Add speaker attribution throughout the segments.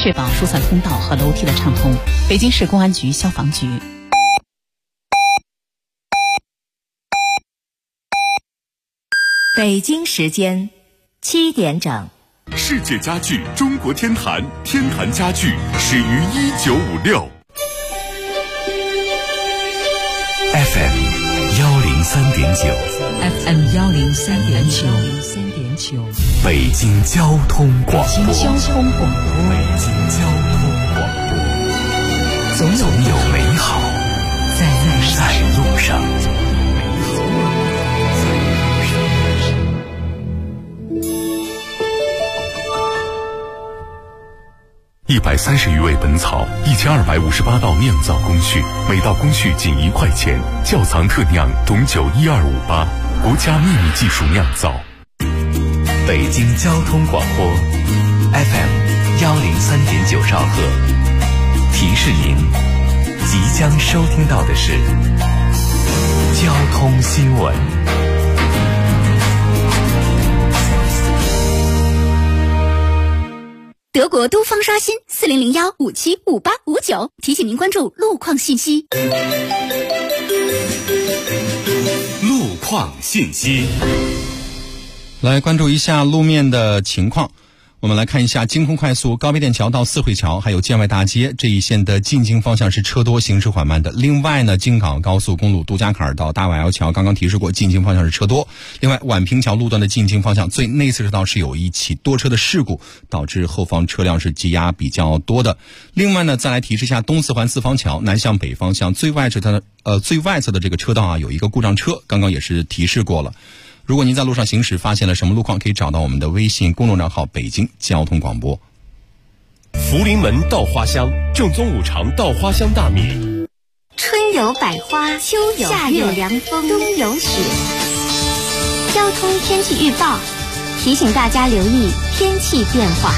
Speaker 1: 确保疏散通道和楼梯的畅通。北京市公安局消防局。
Speaker 2: 北京时间7点整。
Speaker 3: 世界家具中国天坛，天坛家具始于1956。FM
Speaker 4: 103.9，FM 103.9，
Speaker 3: 北京交通广播，
Speaker 4: 北京交通广播，
Speaker 3: 总有美好在路上。130余味本草，1258道酿造工序，每道工序仅1块钱。窖藏特酿董酒12588，国家秘密技术酿造。
Speaker 5: 北京交通广播 FM 103.9兆赫，提示您即将收听到的是交通新闻。
Speaker 6: 德国都方刷新4001575859，提醒您关注路况信息。
Speaker 3: 路况信息，
Speaker 7: 来关注一下路面的情况。我们来看一下京通快速高碑店桥到四惠桥还有建外大街这一线的进京方向是车多，行驶缓慢的。另外呢，京港高速公路杜家坎到大崴窑桥刚刚提示过，进京方向是车多。另外宛平桥路段的进京方向最内侧车道是有一起多车的事故，导致后方车辆是积压比较多的。另外呢，再来提示一下东四环四方桥南向北方向最外侧的这个车道啊有一个故障车，刚刚也是提示过了。如果您在路上行驶发现了什么路况，可以找到我们的微信公众账号北京交通广播。
Speaker 3: 福临门稻花香，正宗五常稻花香大米。
Speaker 6: 春有百花，秋有夏有凉风，冬有雪。交通天气预报提醒大家留意天气变化。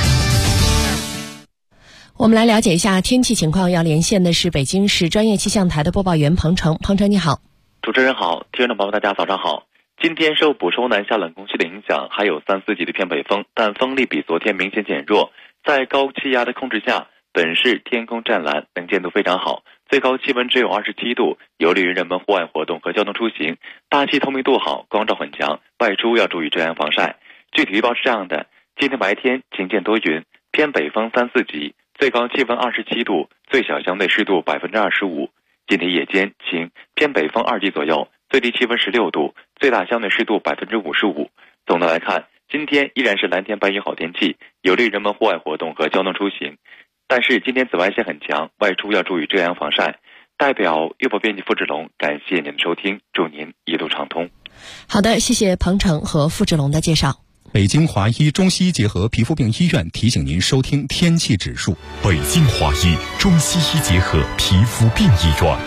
Speaker 2: 我们来了解一下天气情况，要连线的是北京市专业气象台的播报员彭程。彭程你好。
Speaker 8: 主持人好，听众朋友大家早上好。今天受补充南下冷空气的影响，还有3、4级的偏北风，但风力比昨天明显减弱。在高气压的控制下，本市天空湛蓝，能见度非常好，最高气温只有27度，有利于人们户外活动和交通出行。大气透明度好，光照很强，外出要注意遮阳防晒。具体预报是这样的：今天白天晴间多云，偏北风3、4级，最高气温27度，最小相对湿度25%。今天夜间晴，偏北风2级左右，最低气温16度，最大相对湿度55%。总的来看，今天依然是蓝天白云好天气，有利于人们户外活动和交通出行。但是今天紫外线很强，外出要注意遮阳防晒。代表预报编辑付志龙，感谢您的收听，祝您一路畅通。
Speaker 2: 好的，谢谢彭程和付志龙的介绍。
Speaker 7: 北京华医中西医结合皮肤病医院提醒您收听天气指数。
Speaker 3: 北京华医中西医结合皮肤病医院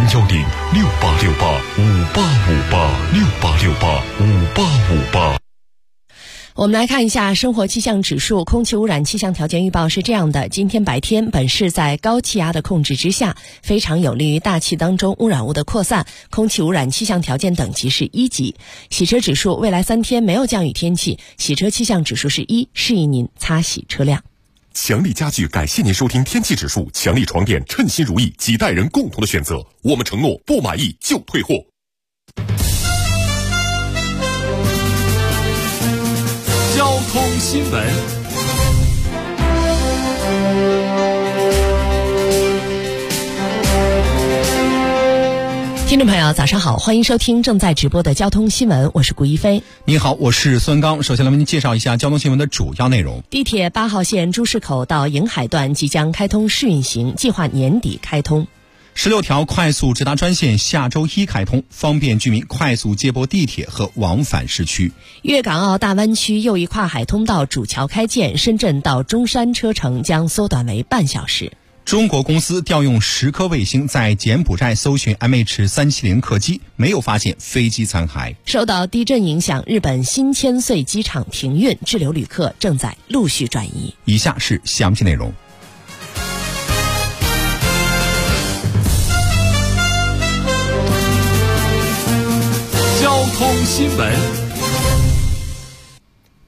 Speaker 3: ，010-6868-5858，6868-5858。
Speaker 2: 我们来看一下生活气象指数，空气污染气象条件预报是这样的：今天白天本市在高气压的控制之下，非常有利于大气当中污染物的扩散，空气污染气象条件等级是1级。洗车指数，未来3天没有降雨天气，洗车气象指数是1，适宜您擦洗车辆。
Speaker 3: 强力家具感谢您收听天气指数，强力床垫称心如意，几代人共同的选择，我们承诺不满意就退货。
Speaker 9: 交通新闻。
Speaker 2: 听众朋友早上好，欢迎收听正在直播的交通新闻，我是顾一飞。
Speaker 7: 你好，我是孙刚。首先来为您介绍一下交通新闻的主要内容。
Speaker 2: 地铁8号线株式口到颍海段即将开通试运行，计划年底开通。
Speaker 7: 16条快速直达专线下周1开通，方便居民快速接驳地铁和往返市区。
Speaker 2: 粤港澳大湾区又一跨海通道主桥开建，深圳到中山车程将缩短为半小时。
Speaker 7: 中国公司调用10颗卫星在柬埔寨搜寻 MH370 客机，没有发现飞机残骸。
Speaker 2: 受到地震影响，日本新千岁机场停运，滞留旅客正在陆续转移。
Speaker 7: 以下是详细内容。
Speaker 9: 交通新闻。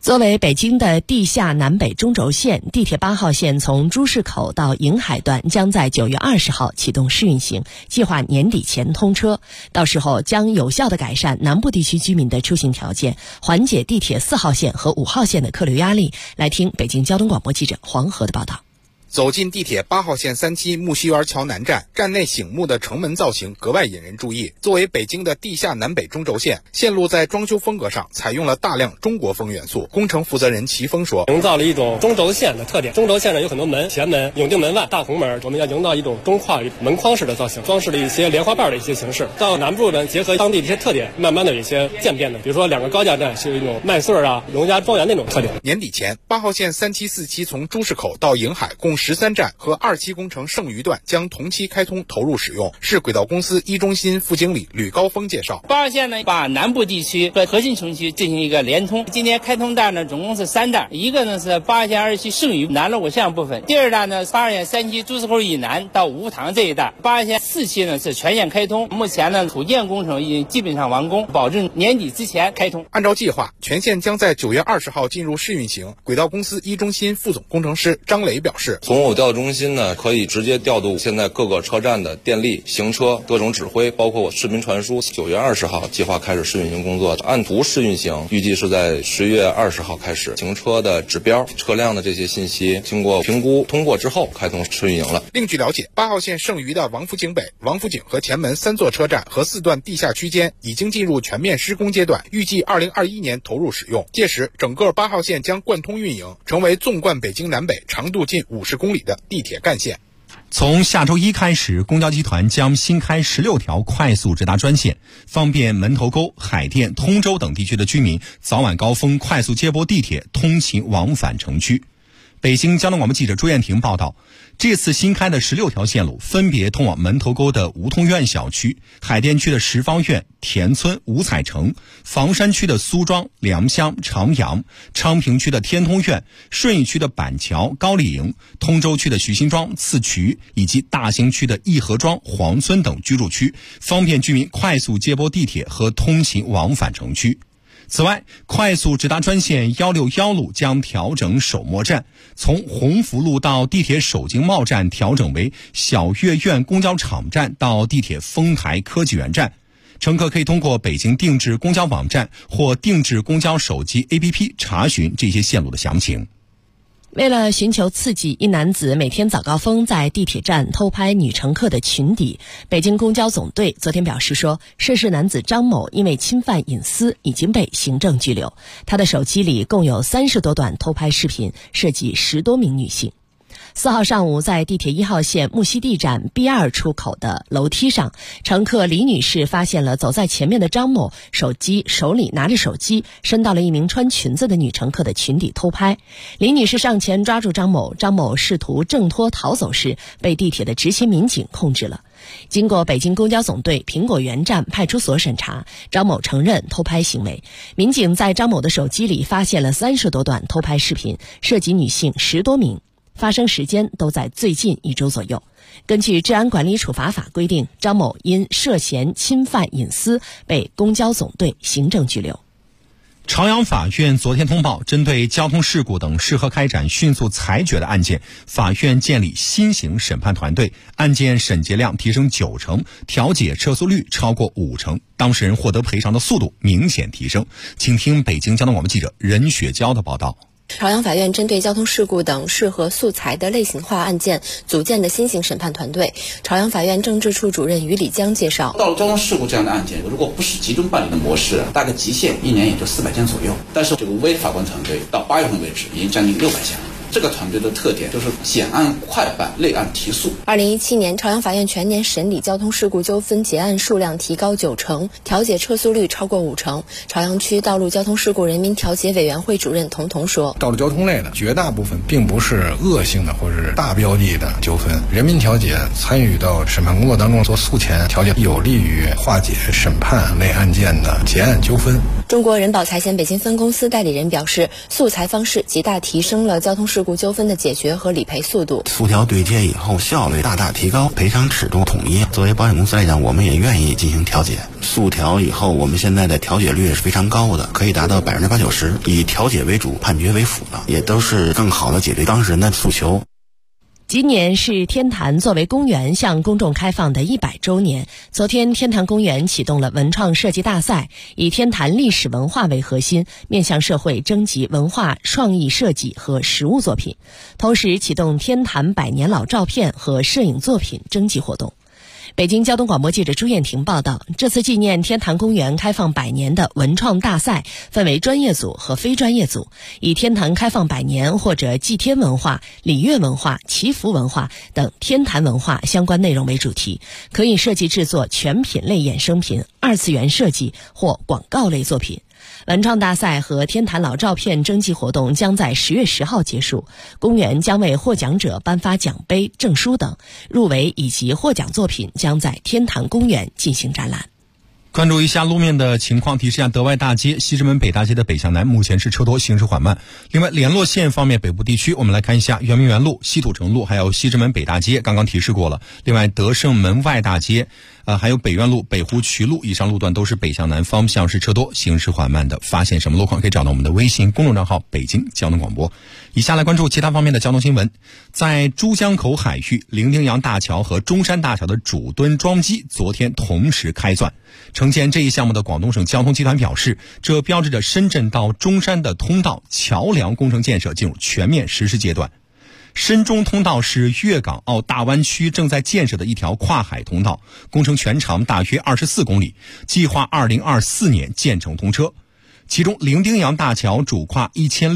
Speaker 2: 作为北京的地下南北中轴线，地铁8号线从朱市口到颍海段将在9月20号启动试运行，计划年底前通车。到时候将有效地改善南部地区居民的出行条件，缓解地铁4号线和5号线的客流压力。来听北京交通广播记者黄河的报道。
Speaker 4: 走进地铁8号线3期木樨园桥南站，站内醒目的城门造型格外引人注意。作为北京的地下南北中轴线，线路在装修风格上采用了大量中国风元素。工程负责人齐峰说，
Speaker 10: 营造了一种中轴线的特点。中轴线上有很多门，前门、永定门外、大红门，我们要营造一种中跨门框式的造型，装饰了一些莲花瓣的一些形式。到南部呢，结合当地的一些特点，慢慢的有一些渐变的，比如说2个高架站是一种麦穗啊、农家庄园那种特点。
Speaker 4: 年底前，8号线3期4期从朱市口到颍海共13站和2期工程剩余段将同期开通投入使用。市轨道公司一中心副经理吕高峰介绍
Speaker 11: ，8号线呢把南部地区和核心城区进行一个联通。今年开通站呢总共是3站，一个呢是8号线2期剩余南锣鼓巷部分，第二站呢8号线3期朱市口以南到梧塘这一带，8号线4期呢是全线开通。目前呢土建工程已经基本上完工，保证年底之前开通。
Speaker 4: 按照计划，全线将在9月20号进入试运行。轨道公司一中心副总工程师张磊表示，
Speaker 12: 总务调度中心呢可以直接调度现在各个车站的电力、行车各种指挥，包括视频传输。9月20号计划开始试运行工作，按图试运行，预计是在10月20号开始。行车的指标、车辆的这些信息经过评估通过之后开通试运行了。
Speaker 4: 另据了解，8号线剩余的王府井北、王府井和前门3座车站和4段地下区间已经进入全面施工阶段，预计2021年投入使用。届时整个8号线将贯通运营，成为纵贯北京南北长度近50公里的地铁干线。
Speaker 7: 从下周1开始，公交集团将新开16条快速直达专线，方便门头沟、海淀、通州等地区的居民早晚高峰快速接驳地铁通勤往返城区。北京交通广播记者朱艳婷报道，这次新开的16条线路分别通往门头沟的梧桐院小区、海淀区的十方院、田村、五彩城、房山区的苏庄、良乡、长阳、昌平区的天通苑、顺义区的板桥、高丽营、通州区的徐辛庄、次渠以及大兴区的义和庄、黄村等居住区，方便居民快速接驳地铁和通勤往返城区。此外，快速直达专线161路将调整首末站，从鸿福路到地铁首经贸站调整为小月苑公交场站到地铁丰台科技园站。乘客可以通过北京定制公交网站或定制公交手机 APP 查询这些线路的详情。
Speaker 2: 为了寻求刺激，一男子每天早高峰在地铁站偷拍女乘客的裙底。北京公交总队昨天表示说，涉事男子张某因为侵犯隐私已经被行政拘留。他的手机里共有30多段偷拍视频，涉及10多名女性。4号上午，在地铁1号线木樨地站 B2 出口的楼梯上，乘客李女士发现了走在前面的张某手里拿着手机伸到了一名穿裙子的女乘客的裙底偷拍。李女士上前抓住张某，张某试图挣脱逃走时被地铁的执勤民警控制了。经过北京公交总队苹果园站派出所审查，张某承认偷拍行为。民警在张某的手机里发现了30多段偷拍视频，涉及女性10多名。发生时间都在最近1周左右。根据治安管理处罚法规定，张某因涉嫌侵犯隐私被公交总队行政拘留。
Speaker 7: 朝阳法院昨天通报，针对交通事故等适合开展迅速裁决的案件，法院建立新型审判团队，案件审结量提升90%，调解撤诉率超过50%，当事人获得赔偿的速度明显提升。请听北京交通广播记者任雪娇的报道。
Speaker 13: 朝阳法院针对交通事故等适合速裁的类型化案件组建的新型审判团队。朝阳法院政治处主任于礼江介绍，
Speaker 14: 到了交通事故这样的案件，如果不是集中办理的模式，大概极限1年也就400件左右。但是这个微法官团队到8月份为止已经将近600件了。这个团队的特点就是简案快办，类案提速。
Speaker 13: 2017年，朝阳法院全年审理交通事故纠纷结案数量提高90%，调解撤诉率超过50%。朝阳区道路交通事故人民调解委员会主任童童说，
Speaker 15: 道路交通类的绝大部分并不是恶性的或是大标的的纠纷，人民调解参与到审判工作当中做诉前调解，有利于化解审判类案件的结案纠纷。
Speaker 13: 中国人保财险北京分公司代理人表示，速裁方式极大提升了交通事事故纠纷的解决和理赔速度。
Speaker 16: 速调对接以后效率大大提高，赔偿尺度统一。作为保险公司来讲，我们也愿意进行调解。速调以后，我们现在的调解率是非常高的，可以达到80%-90%，以调解为主，判决为辅的，也都是更好的解决当事人的诉求。
Speaker 2: 今年是天坛作为公园向公众开放的100周年。昨天，天坛公园启动了文创设计大赛，以天坛历史文化为核心，面向社会征集文化创意设计和实物作品，同时启动天坛100年老照片和摄影作品征集活动。北京交通广播记者朱艳婷报道，这次纪念天坛公园开放100年的文创大赛分为专业组和非专业组，以天坛开放100年或者祭天文化、礼乐文化、祈福文化等天坛文化相关内容为主题，可以设计制作全品类衍生品、二次元设计或广告类作品。文创大赛和天坛老照片征集活动将在10月10号结束，公园将为获奖者颁发奖杯、证书等，入围以及获奖作品将在天坛公园进行展览。
Speaker 7: 关注一下路面的情况，提示一下德外大街、西直门北大街的北向南目前是车多，行驶缓慢。另外联络线方面，北部地区我们来看一下圆明园路、西土城路还有西直门北大街，刚刚提示过了。另外德胜门外大街还有北苑路、北湖渠路以上路段都是北向南方向是车多，行驶缓慢的。发现什么路况可以找到我们的微信公众账号北京交通广播。以下来关注其他方面的交通新闻。在珠江口海域，伶仃洋大桥和中山大桥的主墩桩基昨天同时开钻。承建这一项目的广东省交通集团表示，这标志着深圳到中山的通道桥梁工程建设进入全面实施阶段。深中通道是粤港澳大湾区正在建设的一条跨海通道，工程全长大约24公里，计划2024年建成通车。其中伶仃洋大桥主跨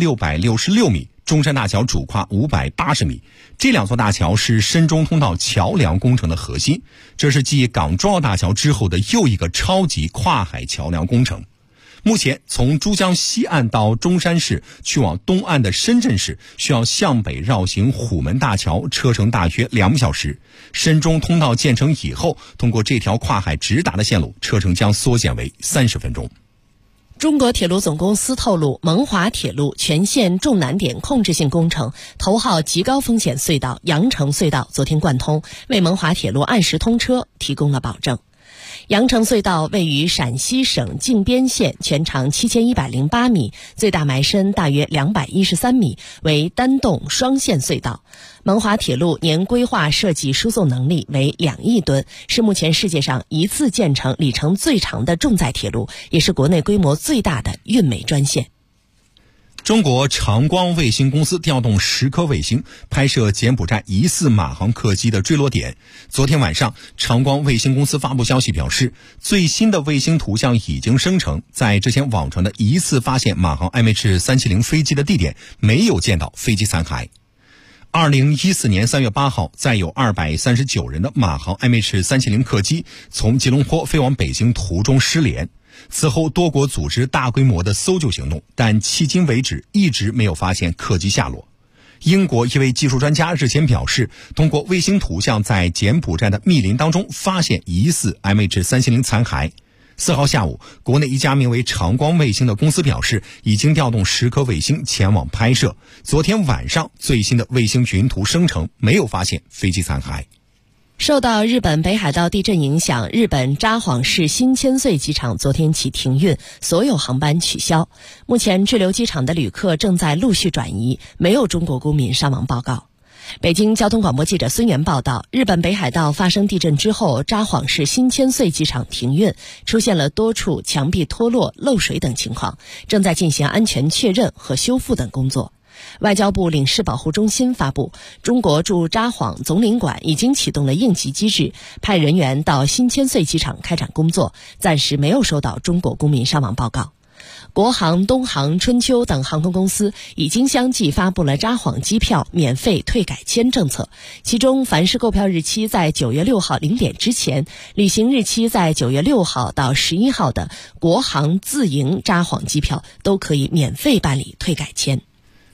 Speaker 7: 1666米，中山大桥主跨580米，这两座大桥是深中通道桥梁工程的核心，这是继港珠澳大桥之后的又一个超级跨海桥梁工程。目前从珠江西岸到中山市去往东岸的深圳市需要向北绕行虎门大桥，车程大约2个小时。深中通道建成以后，通过这条跨海直达的线路，车程将缩减为30分钟。
Speaker 2: 中国铁路总公司透露，蒙华铁路全线重难点控制性工程头号极高风险隧道羊城隧道昨天贯通，为蒙华铁路按时通车提供了保证。羊城隧道位于陕西省靖边县，全长7108米，最大埋深大约213米，为单洞双线隧道。蒙华铁路年规划设计输送能力为2亿吨，是目前世界上一次建成里程最长的重载铁路，也是国内规模最大的运煤专线。
Speaker 7: 中国长光卫星公司调动10颗卫星拍摄柬埔寨疑似马航客机的坠落点。昨天晚上，长光卫星公司发布消息表示，最新的卫星图像已经生成，在之前网传的疑似发现马航 MH370 飞机的地点没有见到飞机残骸。2014年3月8号，载有239人的马航 MH370 客机从吉隆坡飞往北京途中失联。此后多国组织大规模的搜救行动，但迄今为止一直没有发现客机下落。英国一位技术专家日前表示，通过卫星图像在柬埔寨的密林当中发现疑似 MH370 残骸。4号下午，国内一家名为长光卫星的公司表示，已经调动10颗卫星前往拍摄。昨天晚上最新的卫星云图生成，没有发现飞机残骸。
Speaker 2: 受到日本北海道地震影响，日本札幌市新千岁机场昨天起停运，所有航班取消。目前滞留机场的旅客正在陆续转移，没有中国公民伤亡报告。北京交通广播记者孙源报道，日本北海道发生地震之后，札幌市新千岁机场停运，出现了多处墙壁脱落、漏水等情况，正在进行安全确认和修复等工作。外交部领事保护中心发布，中国驻札幌总领馆已经启动了应急机制，派人员到新千岁机场开展工作，暂时没有收到中国公民伤亡报告。国航、东航、春秋等航空公司已经相继发布了札幌机票免费退改签政策，其中凡是购票日期在9月6号0点之前，旅行日期在9月6号到11号的国航自营札幌机票都可以免费办理退改签。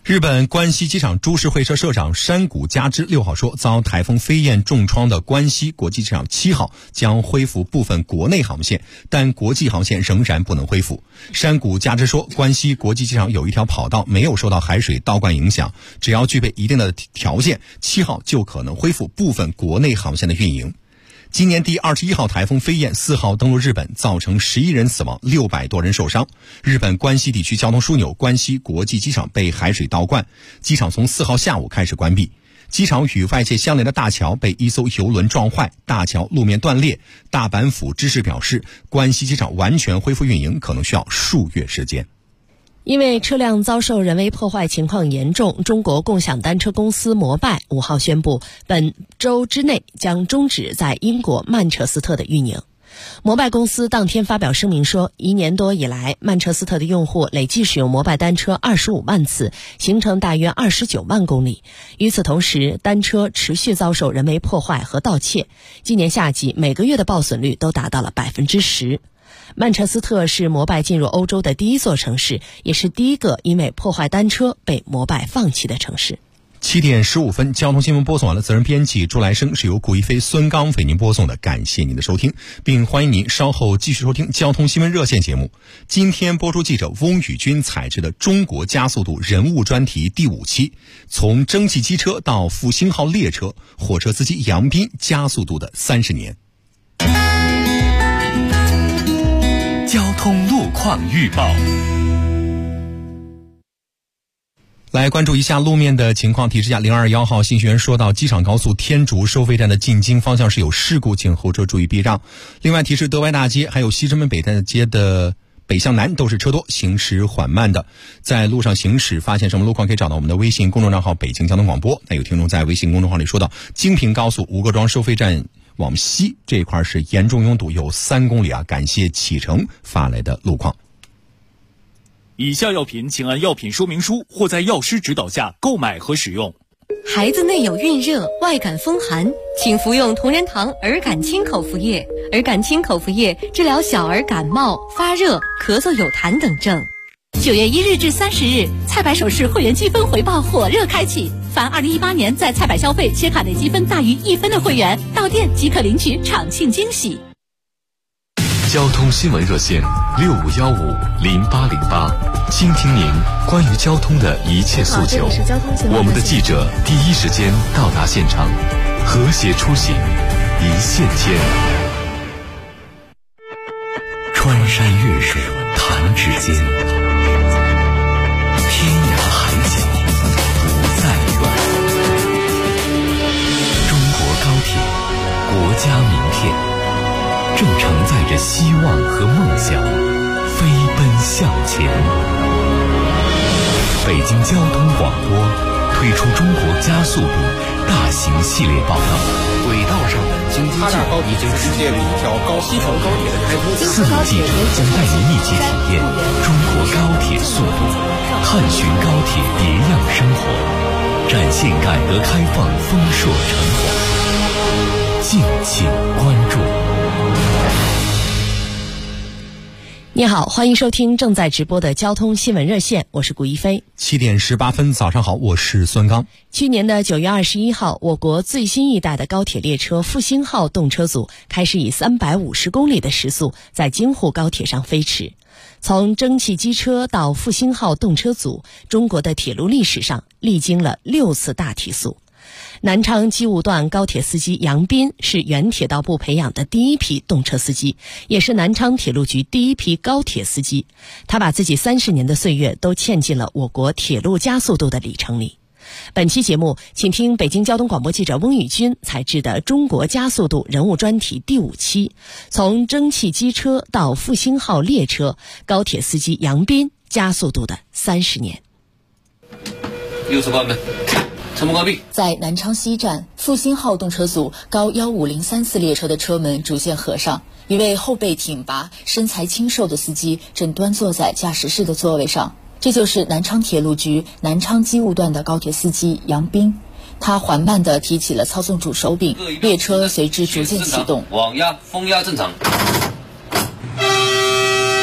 Speaker 7: 日本关西机场株式会社社长山谷佳之6号说，遭台风飞燕重创的关西国际机场7号将恢复部分国内航线，但国际航线仍然不能恢复。山谷佳之说，关西国际机场有一条跑道没有受到海水倒灌影响，只要具备一定的条件，7号就可能恢复部分国内航线的运营。今年第21号台风飞燕4号登陆日本，造成11人死亡，600多人受伤。日本关西地区交通枢纽关西国际机场被海水倒灌，机场从4号下午开始关闭。机场与外界相连的大桥被一艘邮轮撞坏，大桥路面断裂。大阪府知事表示，关西机场完全恢复运营可能需要数月时间。
Speaker 2: 因为车辆遭受人为破坏情况严重，中国共享单车公司摩拜5号宣布，本周之内将终止在英国曼彻斯特的运营。摩拜公司当天发表声明说，1年多以来，曼彻斯特的用户累计使用摩拜单车25万次，行程大约29万公里。与此同时，单车持续遭受人为破坏和盗窃，今年夏季每个月的报损率都达到了10%。曼彻斯特是摩拜进入欧洲的第一座城市，也是第一个因为破坏单车被摩拜放弃的城市。
Speaker 7: 7点15分，交通新闻播送完了，责任编辑朱来生，是由顾一飞、孙刚为您播送的，感谢您的收听，并欢迎您稍后继续收听交通新闻热线节目。今天播出记者翁宇军采制的中国加速度人物专题第5期，从蒸汽机车到复兴号列车，火车司机杨斌加速度的30年。
Speaker 9: 交通路况预报，
Speaker 7: 来关注一下路面的情况。提示下，021号信息员说到，机场高速天竺收费站的进京方向是有事故，请后车注意避让。另外提示，德歪大街还有西直门北大街的北向南都是车多，行驶缓慢的。在路上行驶发现什么路况，可以找到我们的微信公众账号北京交通广播。那有听众在微信公众号里说到，京平高速吴各庄收费站往西这一块是严重拥堵，有3公里啊！感谢启程发来的路况。
Speaker 9: 以下药品请按药品说明书或在药师指导下购买和使用。
Speaker 17: 孩子内有孕热、外感风寒，请服用同仁堂儿感清口服液。儿感清口服液治疗小儿感冒、发热、咳嗽有痰等症。9月1日至30日，菜百首饰会员积分回报火热开启，凡2018年在菜百消费且卡内积分大于1分的会员，到店即可领取场庆惊喜。
Speaker 5: 交通新闻热线65150808，倾听您关于交通的一切诉求。我们的记者第一时间到达现场，和谐出行，一线牵。穿山越水弹指间，天涯海角不再远。中国高铁，国家名片，正承载着希望和梦想，飞奔向前。北京交通广播推出中国加速度大型系列报道。
Speaker 18: 轨道上的京津冀已经是世界里一条西城高铁的开通。
Speaker 5: 4名记者将带您一起体验中国高铁速度，探寻高铁别样生活，展现改革开放丰硕成果。敬请关注。
Speaker 2: 你好，欢迎收听正在直播的交通新闻热线，我是顾一飞。
Speaker 7: 7点18分，早上好，我是孙刚。
Speaker 2: 去年的9月21号，我国最新一代的高铁列车复兴号动车组开始以350公里的时速在京沪高铁上飞驰。从蒸汽机车到复兴号动车组，中国的铁路历史上历经了6次大提速。南昌机务段高铁司机杨斌是原铁道部培养的第一批动车司机，也是南昌铁路局第一批高铁司机。他把自己30年的岁月都嵌进了我国铁路加速度的里程里。本期节目，请听北京交通广播记者翁宇军采制的中国加速度人物专题第5期，从蒸汽机车到复兴号列车，高铁司机杨斌加速度的30年。
Speaker 19: 右侧关门。车门关闭。
Speaker 13: 在南昌西站，复兴号动车组高15034列车的车门逐渐合上，一位后背挺拔、身材清瘦的司机正端坐在驾驶室的座位上。这就是南昌铁路局南昌机务段的高铁司机杨斌。他缓慢地提起了操纵主手柄，列车随之逐渐启动。
Speaker 19: 网压、风压正常。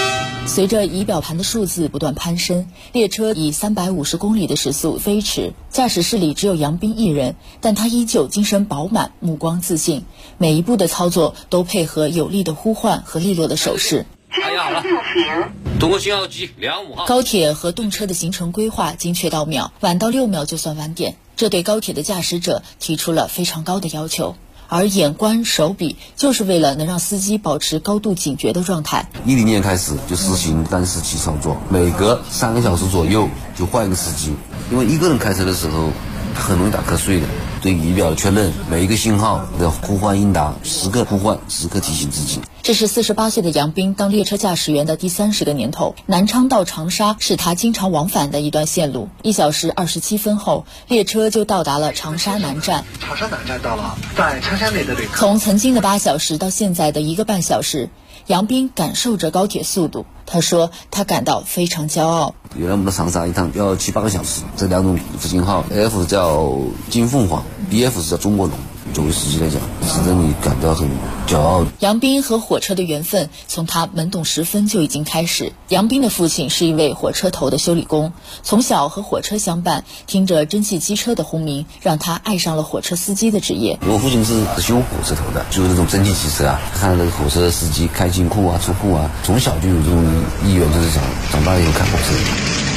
Speaker 13: 随着仪表盘的数字不断攀升，列车以350公里的时速飞驰，驾驶室里只有杨斌一人，但他依旧精神饱满，目光自信，每一步的操作都配合有力的呼唤和利落的手势。
Speaker 19: 哎呀，好了，通过信号机2-5号。
Speaker 13: 高铁和动车的行程规划精确到秒，晚到6秒就算晚点，这对高铁的驾驶者提出了非常高的要求。而眼观手比就是为了能让司机保持高度警觉的状态。
Speaker 20: 10年开始就实行单司机操作，每隔3个小时左右就换一个司机，因为一个人开车的时候他很容易打瞌睡的。对仪表的确认，每一个信号的呼唤应答，时刻呼唤，时刻提醒自己。
Speaker 13: 这是48岁的杨斌当列车驾驶员的第30个年头，南昌到长沙是他经常往返的一段线路。1小时27分后，列车就到达了长沙南站。
Speaker 21: 长沙南站到了，在车厢内的旅客。
Speaker 13: 从曾经的8小时到现在的1个半小时，杨斌感受着高铁速度。他说他感到非常骄傲。
Speaker 20: 原来我们的长沙一趟要7-8个小时，这2种型号 F 叫金凤凰， BF 是叫中国龙。作为司机来讲，使得你感到很骄傲。
Speaker 13: 杨斌和火车的缘分从他懵懂10分就已经开始。杨斌的父亲是一位火车头的修理工，从小和火车相伴，听着蒸汽机车的轰鸣，让他爱上了火车司机的职业。
Speaker 20: 我父亲是修火车头的，就是那种蒸汽机车啊，看那个火车司机开进库啊、出库啊，从小就有这种意愿，就是想长大以后开火车。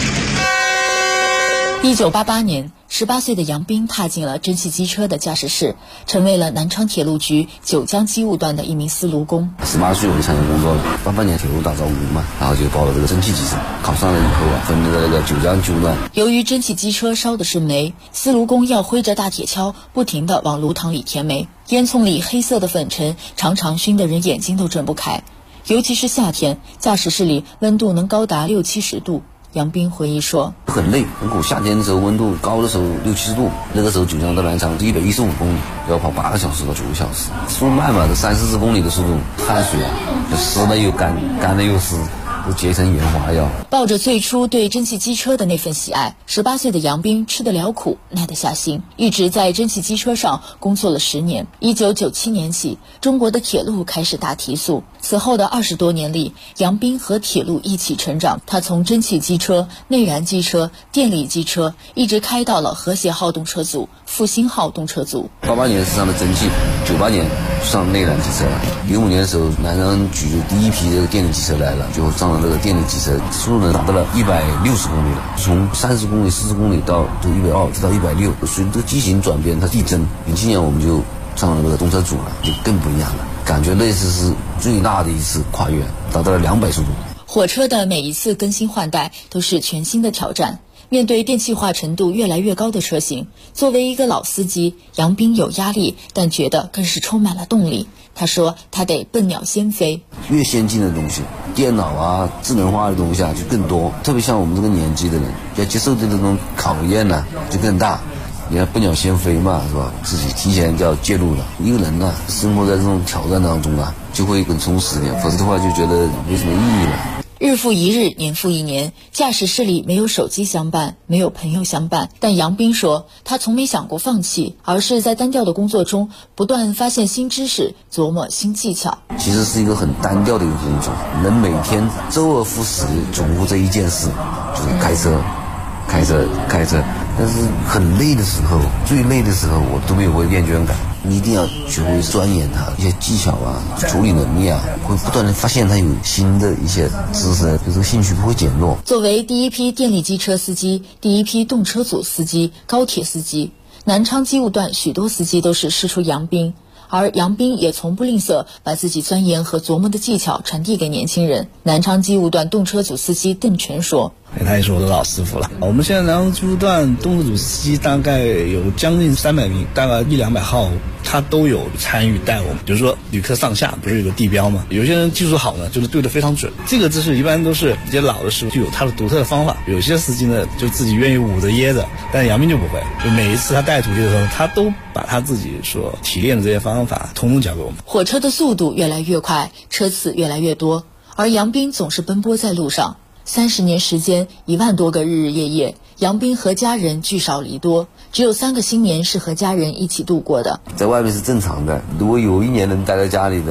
Speaker 13: 1988年，18岁的杨斌踏进了蒸汽机车的驾驶室，成为了南昌铁路局九江机务段的一名司炉工。
Speaker 20: 18岁我就参加工作了，88年铁路大招募嘛，然后就报了这个蒸汽机车，考上了以后啊，分到那个九江机务段。
Speaker 13: 由于蒸汽机车烧的是煤，司炉工要挥着大铁锹，不停地往炉膛里填煤，烟囱里黑色的粉尘常常熏得人眼睛都睁不开，尤其是夏天，驾驶室里温度能高达60-70度。杨斌回忆说，
Speaker 20: 很累，夏天的时候温度高的时候60-70度，那个时候九江到南昌115公里，要跑8个小时到9个小时，速慢嘛，这30-40公里的速度，汗水啊，就湿了又干，干了又湿，都结成盐花药。
Speaker 13: 抱着最初对蒸汽机车的那份喜爱，18岁的杨斌吃得了苦，耐得下心，一直在蒸汽机车上工作了10年。1997年起，中国的铁路开始大提速，此后的20多年里，杨斌和铁路一起成长。他从蒸汽机车、内燃机车、电力机车，一直开到了和谐号动车组、复兴号动车组。
Speaker 20: 88年是上的蒸汽，98年上内燃机车了。15年的时候，南昌举第一批这个电力机车来了，就上了这个电力机车，速度能达到了160公里了，从30公里、40公里到120，直到160。随着机型转变，它递增。07年我们就上了这个动车组了，就更不一样了，感觉那次是最大的一次跨越，达到了200速度。
Speaker 13: 火车的每一次更新换代都是全新的挑战。面对电气化程度越来越高的车型，作为一个老司机，杨斌有压力，但觉得更是充满了动力。他说他得笨鸟先飞，
Speaker 20: 越先进的东西，电脑啊、智能化的东西啊就更多，特别像我们这个年纪的人，要接受的这种考验呢就更大。你看笨鸟先飞嘛，是吧？自己提前就要介入了。一个人呢，生活在这种挑战当中啊，就会更充实一点，否则的话就觉得没什么意义了。
Speaker 13: 日复一日，年复一年，驾驶室里没有手机相伴，没有朋友相伴，但杨斌说他从没想过放弃，而是在单调的工作中不断发现新知识，琢磨新技巧。
Speaker 20: 其实是一个很单调的一个工作，能每天周而复始重复这一件事，就是开车。但是很累的时候，最累的时候我都没有厌倦感。你一定要学会钻研它一些技巧啊，处理能力啊，会不断的发现它有新的一些知识，就这个兴趣不会减弱。
Speaker 13: 作为第一批电力机车司机、第一批动车组司机、高铁司机，南昌机务段许多司机都是师出杨斌。而杨斌也从不吝啬把自己钻研和琢磨的技巧传递给年轻人。南昌机务段动车组司机邓全说，
Speaker 22: 他也是我的老师傅了。我们现在南昌机务段动车组司机大概有将近300名，大概100-200号，他都有参与带我们。比如说旅客上下不是有个地标吗？有些人技术好呢，就是对得非常准。这个姿势一般都是一些老的师傅就有他的独特的方法，有些司机呢就自己愿意捂着掖着，但是杨斌就不会，就每一次他带徒弟的时候，他都把他自己所提炼的这些方法统统教给我们。
Speaker 13: 火车的速度越来越快，车次越来越多，而杨斌总是奔波在路上。30年时间，1万多个日日夜夜，杨斌和家人聚少离多，只有3个新年是和家人一起度过的。
Speaker 20: 在外面是正常的，如果有一年能待在家里的，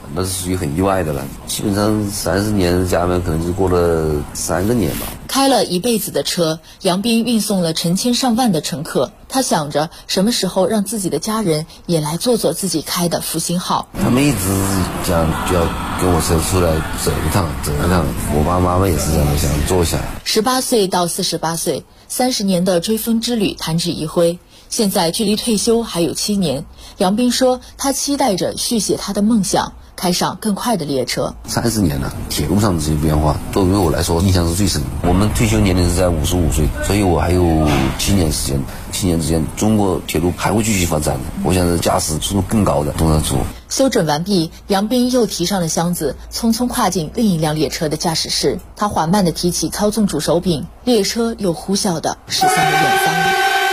Speaker 20: 那是属于很意外的了。基本上30年加班可能就过了3个年吧。
Speaker 13: 开了一辈子的车，杨斌运送了成千上万的乘客。他想着什么时候让自己的家人也来坐坐自己开的复兴号。
Speaker 20: 他们一直讲就要跟我车出来走一趟。我爸妈妈也是这样的，想坐下。
Speaker 13: 18岁到48岁，30年的追风之旅弹指一挥。现在距离退休还有7年，杨斌说他期待着续写他的梦想，开上更快的列车。
Speaker 20: 30年了，铁路上的这些变化对于我来说印象是最深的。我们退休年龄是在55岁，所以我还有7年时间。7年之间，中国铁路还会继续发展的。我想是驾驶速度更高的动车组。
Speaker 13: 修整完毕，杨斌又提上了箱子，匆匆跨进另一辆列车的驾驶室。他缓慢地提起操纵主手柄，列车又呼啸地驶向了远方。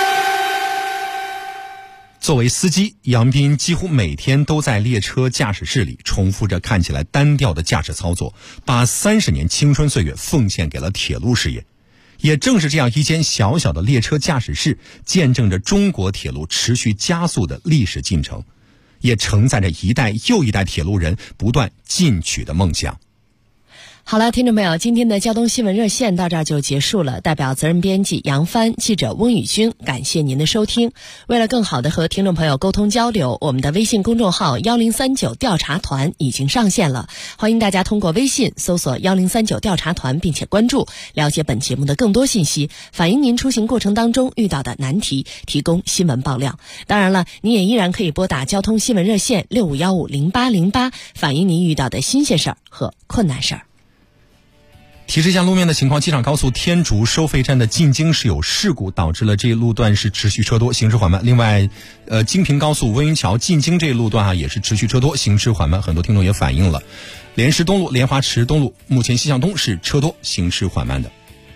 Speaker 7: 作为司机，杨斌几乎每天都在列车驾驶室里重复着看起来单调的驾驶操作，把30年青春岁月奉献给了铁路事业。也正是这样一间小小的列车驾驶室，见证着中国铁路持续加速的历史进程，也承载着一代又一代铁路人不断进取的梦想。
Speaker 2: 好了，听众朋友，今天的交通新闻热线到这儿就结束了。代表责任编辑杨帆、记者翁宇军，感谢您的收听。为了更好的和听众朋友沟通交流，我们的微信公众号1039调查团已经上线了，欢迎大家通过微信搜索1039调查团并且关注，了解本节目的更多信息，反映您出行过程当中遇到的难题，提供新闻爆料。当然了，你也依然可以拨打交通新闻热线65150808，反映您遇到的新鲜事儿和困难事儿。
Speaker 7: 提示一下路面的情况，机场高速天竺收费站的进京是有事故，导致了这一路段是持续车多，行驶缓慢。另外，京平高速温榆桥进京这一路段也是持续车多，行驶缓慢，很多听众也反映了。莲石东路、莲花池东路目前西向东是车多，行驶缓慢的。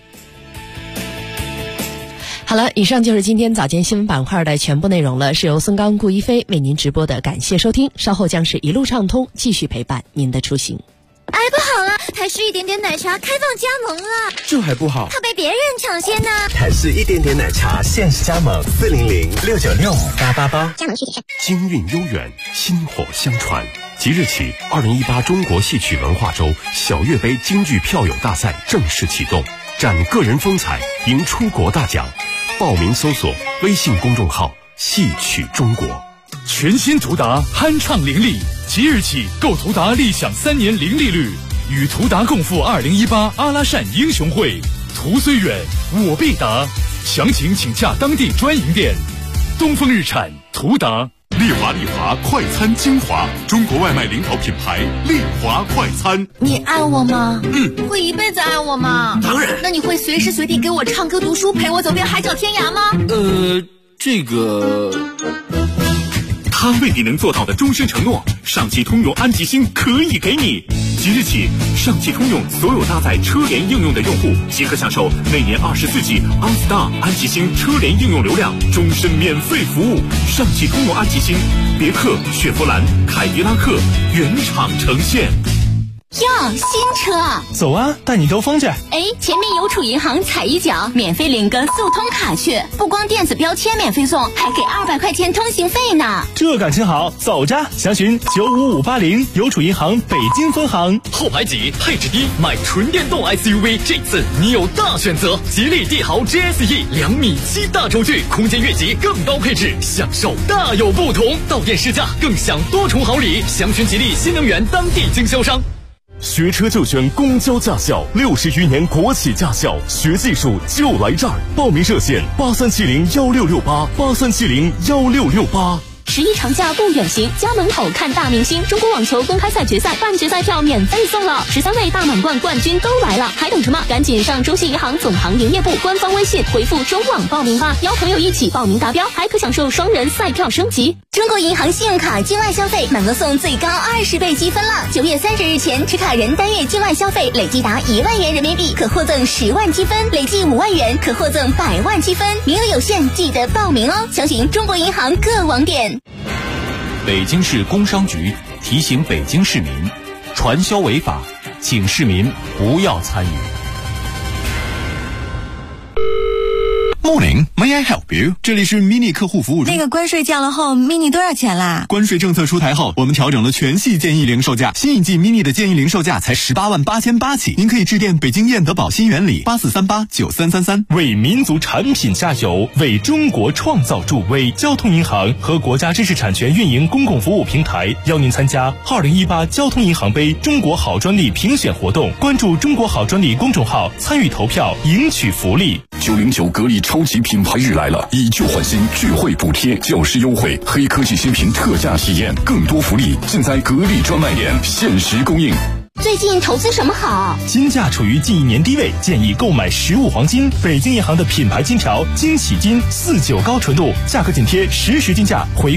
Speaker 2: 好了，以上就是今天早间新闻板块的全部内容了，是由孙刚、顾一飞为您直播的，感谢收听。稍后将是一路畅通，继续陪伴您的出行。
Speaker 1: 哎，不好了！台式一点点奶茶开放加盟了，
Speaker 6: 这还不好，
Speaker 1: 怕被别人抢先呢。
Speaker 6: 台式一点点奶茶限时加盟400-696-888，
Speaker 1: 加盟具体是
Speaker 6: 京韵悠远，薪火相传。即日起，2018中国戏曲文化周小岳杯京剧票友大赛正式启动，展个人风采，赢出国大奖。报名搜索微信公众号“戏曲中国”。
Speaker 9: 全新途达酣畅伶俐，即日起购途达立享3年零利率，与途达共赴2018阿拉善英雄会。途虽远，我必达。详情请洽当地专营店。东风日产，途达。
Speaker 3: 丽华快餐精华，中国外卖领导品牌丽华快餐。
Speaker 1: 你爱我吗？会一辈子爱我吗？
Speaker 6: 当然。
Speaker 1: 那你会随时随地给我唱歌读书，陪我走遍海角天涯吗？
Speaker 6: 这个。
Speaker 3: 他为你能做到的终身承诺，上汽通用安吉星可以给你。即日起，上汽通用所有搭载车联应用的用户即可享受每年24G OnStar 安吉星车联应用流量，终身免费服务。上汽通用安吉星，别克、雪佛兰、凯迪拉克原厂呈现。
Speaker 1: 哟，新车，
Speaker 6: 走啊，带你兜风去。
Speaker 1: 前面邮储银行踩一脚，免费领个速通卡去，不光电子标签免费送，还给200块钱通行费呢。
Speaker 6: 这感情好，走着，详询95580邮储银行北京分行。
Speaker 9: 后排挤，配置低，买纯电动 SUV， 这次你有大选择。吉利帝豪 GSE 2.7米大轴距，空间越级，更高配置，享受大有不同。到店试驾，更享多重好礼。详询吉利新能源当地经销商。
Speaker 6: 学车就选公交驾校，60余年国企驾校，学技术就来这儿。报名热线83701668，83701668。
Speaker 1: 11长假不远行，家门口看大明星。中国网球公开赛决赛半决赛票免费送了，13位大满贯冠军都来了，还等什么？赶紧上中信银行总行营业部官方微信回复中网报名吧，邀朋友一起报名达标，还可享受双人赛票升级。中国银行信用卡境外消费满额送最高20倍积分了，9月30日前持卡人单月境外消费累计达1万元人民币，可获赠10万积分，累计5万元可获赠100万积分，名额有限，记得报名哦。详询中国银行各网点。
Speaker 9: 北京市工商局提醒北京市民，传销违法，请市民不要参与。
Speaker 8: Morning, may I help you？ 这里是 Mini 客户服务中。
Speaker 10: 那个关税降了后 ，Mini 多少钱啦？
Speaker 8: 关税政策出台后，我们调整了全系建议零售价，新一季 Mini 的建议零售价才18.888起。您可以致电北京燕德宝新源里84389333。
Speaker 9: 为民族产品加油，为中国创造助威。交通银行和国家知识产权运营公共服务平台邀您参加2018交通银行杯中国好专利评选活动，关注中国好专利公众号参与投票，赢取福利。
Speaker 23: 909格力超级品牌日来了，以旧换新，聚会补贴，教师优惠，黑科技新品特价体验，更多福利尽在格力专卖店，限时供应。
Speaker 1: 最近投资什么好？
Speaker 9: 金价处于近1年低位，建议购买实物黄金。北京银行的品牌金条金喜金49高纯度，价格紧贴实时金价，回